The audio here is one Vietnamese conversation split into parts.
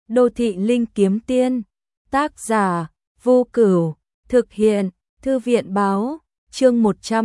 Đô thị linh kiếm tiên, tác giả Vô Cửu, thực hiện Thư viện báo, chương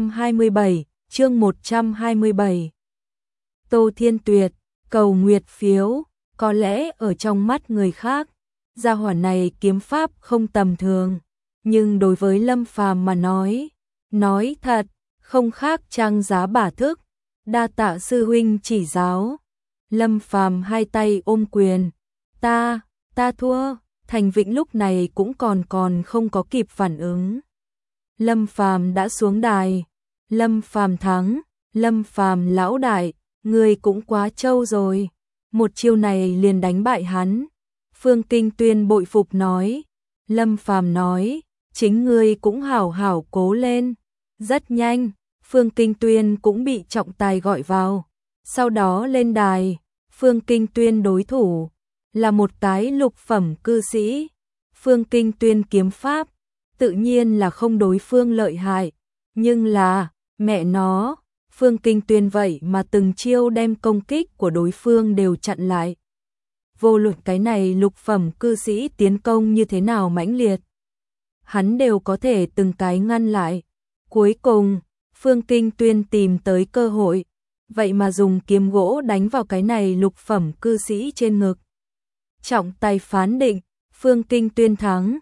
127. Tô Thiên Tuyệt, cầu nguyệt phiếu, có lẽ ở trong mắt người khác, gia hỏa này kiếm pháp không tầm thường, nhưng đối với Lâm Phàm mà nói thật, không khác trang giá bả thức, đa tạ sư huynh chỉ giáo. Lâm Phàm hai tay ôm quyền, ta thua. Thành Vĩnh lúc này cũng còn không có kịp phản ứng. Lâm Phàm đã xuống đài, Lâm Phàm thắng, Lâm Phàm lão đại, ngươi cũng quá trâu rồi, một chiêu này liền đánh bại hắn. Phương Kinh Tuyên bội phục nói, Lâm Phàm nói, chính ngươi cũng hảo hảo cố lên. Rất nhanh, Phương Kinh Tuyên cũng bị trọng tài gọi vào, sau đó lên đài. Phương Kinh Tuyên đối thủ là một cái lục phẩm cư sĩ. Phương Kinh Tuyên kiếm pháp tự nhiên là không đối phương lợi hại, nhưng là, mẹ nó, Phương Kinh Tuyên vậy mà từng chiêu đem công kích của đối phương đều chặn lại. Vô luận cái này lục phẩm cư sĩ tiến công như thế nào mãnh liệt, hắn đều có thể từng cái ngăn lại. Cuối cùng, Phương Kinh Tuyên tìm tới cơ hội, vậy mà dùng kiếm gỗ đánh vào cái này lục phẩm cư sĩ trên ngực. Trọng tài phán định, Phương Kinh Tuyên thắng.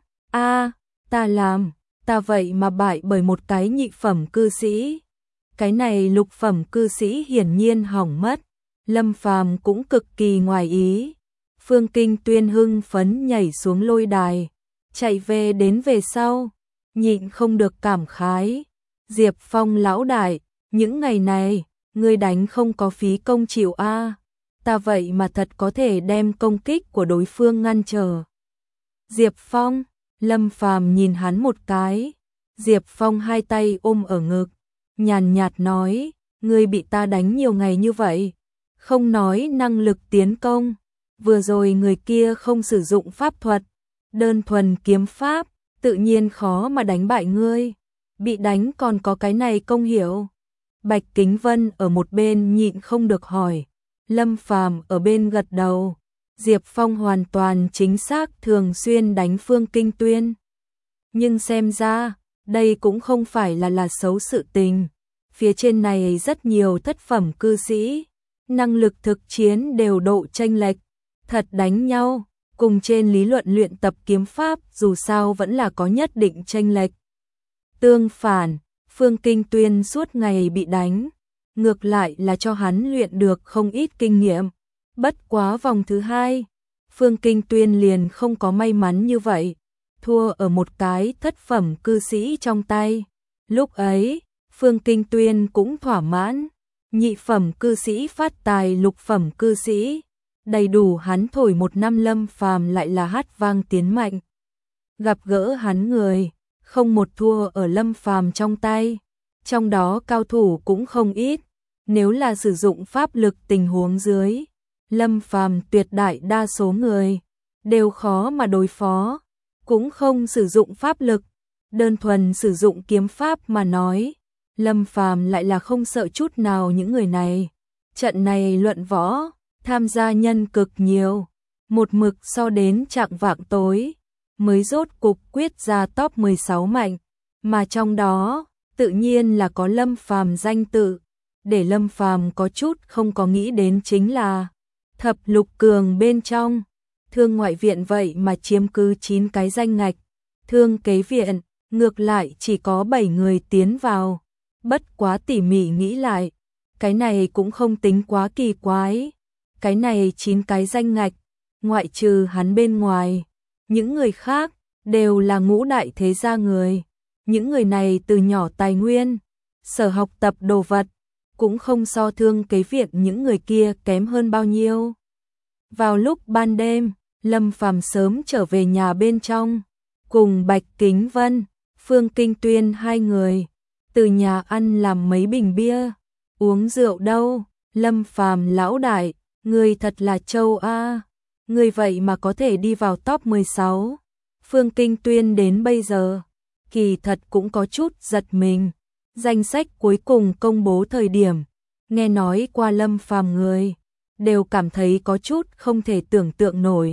Ta vậy mà bại bởi một cái nhị phẩm cư sĩ. Cái này lục phẩm cư sĩ hiển nhiên hỏng mất. Lâm Phàm cũng cực kỳ ngoài ý. Phương Kinh Tuyên hưng phấn nhảy xuống lôi đài, chạy về sau, nhịn không được cảm khái. Diệp Phong lão đại, những ngày này, ngươi đánh không có phí công chịu a. Ta vậy mà thật có thể đem công kích của đối phương ngăn trở. Diệp Phong, Lâm Phàm nhìn hắn một cái. Diệp Phong hai tay ôm ở ngực, nhàn nhạt nói, ngươi bị ta đánh nhiều ngày như vậy, không nói năng lực tiến công, vừa rồi người kia không sử dụng pháp thuật, đơn thuần kiếm pháp, tự nhiên khó mà đánh bại ngươi, bị đánh còn có cái này công hiểu. Bạch Kính Vân ở một bên nhịn không được hỏi, Lâm Phàm ở bên gật đầu. Diệp Phong hoàn toàn chính xác thường xuyên đánh Phương Kinh Tuyên. Nhưng xem ra, đây cũng không phải là xấu sự tình. Phía trên này rất nhiều thất phẩm cư sĩ, năng lực thực chiến đều độ chênh lệch, thật đánh nhau, cùng trên lý luận luyện tập kiếm pháp dù sao vẫn là có nhất định chênh lệch. Tương phản, Phương Kinh Tuyên suốt ngày bị đánh, ngược lại là cho hắn luyện được không ít kinh nghiệm. Bất quá vòng thứ hai, Phương Kinh Tuyên liền không có may mắn như vậy, thua ở một cái thất phẩm cư sĩ trong tay. Lúc ấy, Phương Kinh Tuyên cũng thỏa mãn, nhị phẩm cư sĩ phát tài lục phẩm cư sĩ, đầy đủ hắn thổi một năm. Lâm Phàm lại là hát vang tiến mạnh. Gặp gỡ hắn người, không một thua ở Lâm Phàm trong tay, trong đó cao thủ cũng không ít, nếu là sử dụng pháp lực tình huống dưới, Lâm Phàm tuyệt đại đa số người đều khó mà đối phó, cũng không sử dụng pháp lực, đơn thuần sử dụng kiếm pháp mà nói, Lâm Phàm lại là không sợ chút nào những người này. Trận này luận võ, tham gia nhân cực nhiều, một mực so đến chạng vạng tối, mới rốt cục quyết ra top 16 mạnh, mà trong đó, tự nhiên là có Lâm Phàm danh tự. Để Lâm Phàm có chút không có nghĩ đến chính là thập lục cường bên trong, Thương ngoại viện vậy mà chiếm cứ 9 cái danh ngạch, Thương kế viện ngược lại chỉ có 7 người tiến vào. Bất quá tỉ mỉ nghĩ lại, cái này cũng không tính quá kỳ quái. Cái này 9 cái danh ngạch, ngoại trừ hắn bên ngoài, những người khác đều là ngũ đại thế gia người. Những người này từ nhỏ tài nguyên, sở học tập đồ vật, cũng không so Thương kế viện những người kia kém hơn bao nhiêu. Vào lúc ban đêm, Lâm Phàm sớm trở về nhà bên trong, cùng Bạch Kính Vân, Phương Kinh Tuyên hai người, từ nhà ăn làm mấy bình bia, uống rượu đâu. Lâm Phàm lão đại, người thật là trâu a, người vậy mà có thể đi vào top 16. Phương Kinh Tuyên đến bây giờ, kỳ thật cũng có chút giật mình. Danh sách cuối cùng công bố thời điểm, nghe nói qua Lâm Phàm người, đều cảm thấy có chút không thể tưởng tượng nổi.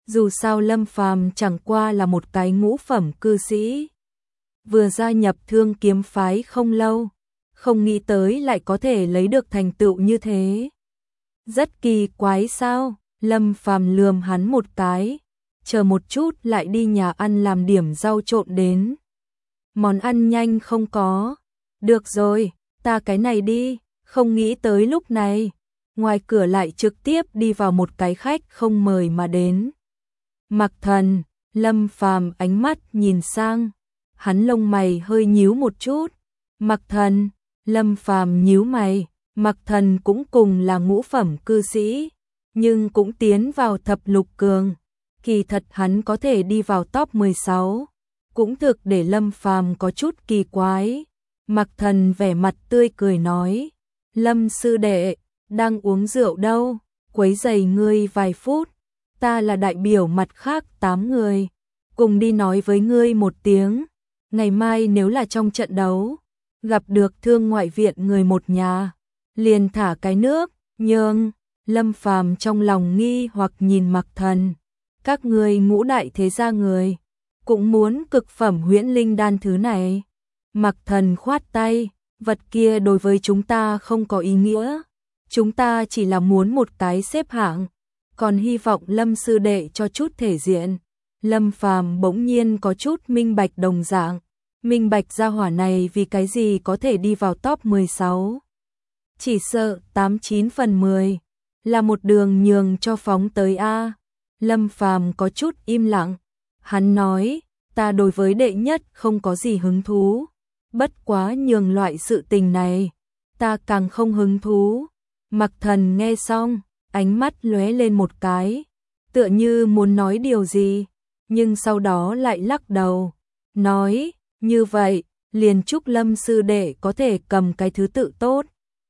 Dù sao Lâm Phàm chẳng qua là một cái ngũ phẩm cư sĩ, vừa gia nhập Thương Kiếm phái không lâu, không nghĩ tới lại có thể lấy được thành tựu như thế. Rất kỳ quái sao? Lâm Phàm lườm hắn một cái, chờ một chút lại đi nhà ăn làm điểm rau trộn đến. Món ăn nhanh không có. Được rồi, ta cái này đi, không nghĩ tới lúc này. Ngoài cửa lại trực tiếp đi vào một cái khách không mời mà đến. Mặc Thần, Lâm Phàm ánh mắt nhìn sang, hắn lông mày hơi nhíu một chút. Mặc Thần, Lâm Phàm nhíu mày, Mặc Thần cũng cùng là ngũ phẩm cư sĩ, nhưng cũng tiến vào thập lục cường. Kỳ thật hắn có thể đi vào top 16, cũng thực để Lâm Phàm có chút kỳ quái. Mặc Thần vẻ mặt tươi cười nói, Lâm sư đệ, đang uống rượu đâu, quấy rầy ngươi vài phút, ta là đại biểu mặt khác 8 người, cùng đi nói với ngươi một tiếng, ngày mai nếu là trong trận đấu, gặp được Thương ngoại viện người một nhà, liền thả cái nước, nhưng Lâm Phàm trong lòng nghi hoặc nhìn Mặc Thần, các ngươi ngũ đại thế gia người, cũng muốn cực phẩm huyễn linh đan thứ này. Mặc Thần khoát tay, vật kia đối với chúng ta không có ý nghĩa, chúng ta chỉ là muốn một cái xếp hạng, còn hy vọng Lâm sư đệ cho chút thể diện. Lâm Phàm bỗng nhiên có chút minh bạch đồng dạng, minh bạch gia hỏa này vì cái gì có thể đi vào top 16. Chỉ sợ 89 phần 10 là một đường nhường cho phóng tới A. Lâm Phàm có chút im lặng, hắn nói, ta đối với đệ nhất không có gì hứng thú, bất quá nhường loại sự tình này, ta càng không hứng thú. Mặc Thần nghe xong, ánh mắt lóe lên một cái, tựa như muốn nói điều gì, nhưng sau đó lại lắc đầu, nói, như vậy, liền chúc Lâm sư đệ có thể cầm cái thứ tự tốt.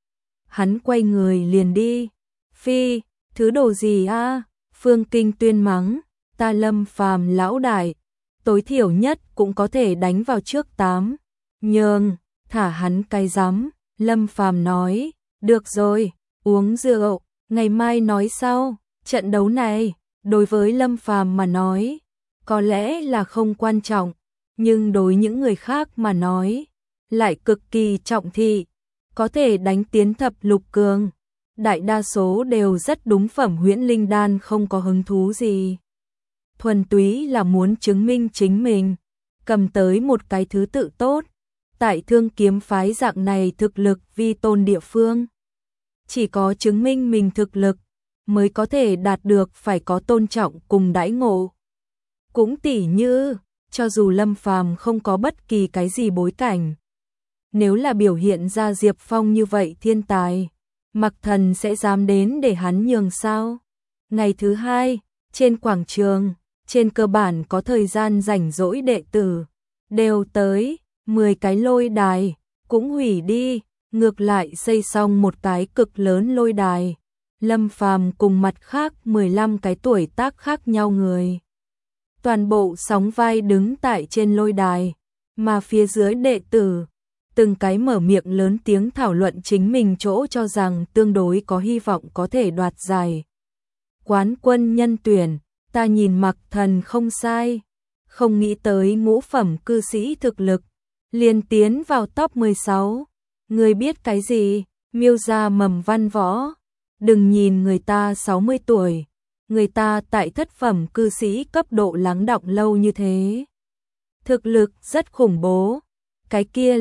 Hắn quay người liền đi. Phi, thứ đồ gì a? Phương Kinh Tuyên mắng, ta Lâm Phàm lão đại, tối thiểu nhất cũng có thể đánh vào trước 8. Nhưng, thả hắn cái rắm. Lâm Phàm nói, được rồi, uống rượu, ngày mai nói sau. Trận đấu này, đối với Lâm Phàm mà nói, có lẽ là không quan trọng, nhưng đối những người khác mà nói, lại cực kỳ trọng thị, có thể đánh tiến thập lục cường. Đại đa số đều rất đúng phẩm huyễn linh đan không có hứng thú gì. Thuần túy là muốn chứng minh chính mình, cầm tới một cái thứ tự tốt. Tại Thương Kiếm phái dạng này thực lực vi tôn địa phương. Chỉ có chứng minh mình thực lực, mới có thể đạt được phải có tôn trọng cùng đãi ngộ. Cũng tỉ như, cho dù Lâm Phàm không có bất kỳ cái gì bối cảnh, nếu là biểu hiện ra Diệp Phong như vậy thiên tài, Mặc Thần sẽ dám đến để hắn nhường sao? Ngày thứ hai, trên quảng trường, trên cơ bản có thời gian rảnh rỗi đệ tử, đều tới, 10 cái lôi đài, cũng hủy đi, ngược lại xây xong một cái cực lớn lôi đài. Lâm Phàm cùng mặt khác 15 cái tuổi tác khác nhau người. Toàn bộ sóng vai đứng tại trên lôi đài, mà phía dưới đệ tử, từng cái mở miệng lớn tiếng thảo luận chính mình chỗ cho rằng tương đối có hy vọng có thể đoạt giải quán quân nhân tuyển. Ta nhìn Mặc Thần không sai, không nghĩ tới ngũ phẩm cư sĩ thực lực, liền tiến vào top 16. Người biết cái gì? Miêu gia mầm văn võ. Đừng nhìn người ta 60 tuổi, người ta tại thất phẩm cư sĩ cấp độ lắng đọng lâu như thế. Thực lực rất khủng bố. Cái kia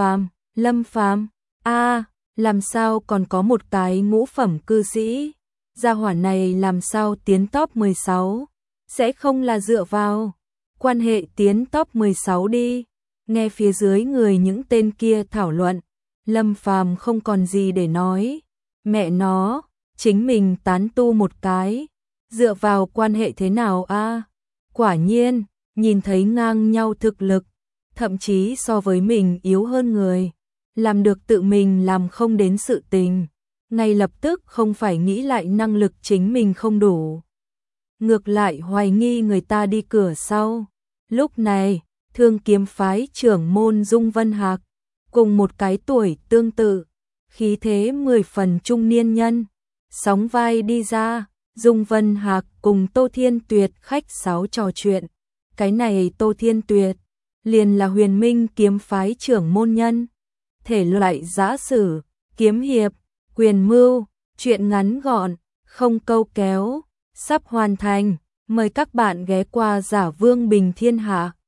Lâm Phàm, làm sao còn có một cái ngũ phẩm cư sĩ? Gia hỏa này làm sao tiến top 16? Sẽ không là dựa vào quan hệ tiến top 16 đi. Nghe phía dưới người những tên kia thảo luận, Lâm Phàm không còn gì để nói. Mẹ nó, chính mình tán tu một cái, dựa vào quan hệ thế nào a? Quả nhiên, nhìn thấy ngang nhau thực lực, thậm chí so với mình yếu hơn người, làm được tự mình làm không đến sự tình, ngay lập tức không phải nghĩ lại năng lực chính mình không đủ, ngược lại hoài nghi người ta đi cửa sau. Lúc này, Thương Kiếm phái trưởng môn Dung Vân Hạc, cùng một cái tuổi tương tự, khí thế 10 phần trung niên nhân, sóng vai đi ra, Dung Vân Hạc cùng Tô Thiên Tuyệt khách sáo trò chuyện. Cái này Tô Thiên Tuyệt liền là Huyền Minh kiếm phái trưởng môn nhân. Thể loại giã sử, kiếm hiệp, quyền mưu, truyện ngắn gọn, không câu kéo, sắp hoàn thành. Mời các bạn ghé qua Giả Vương Bình Thiên Hạ.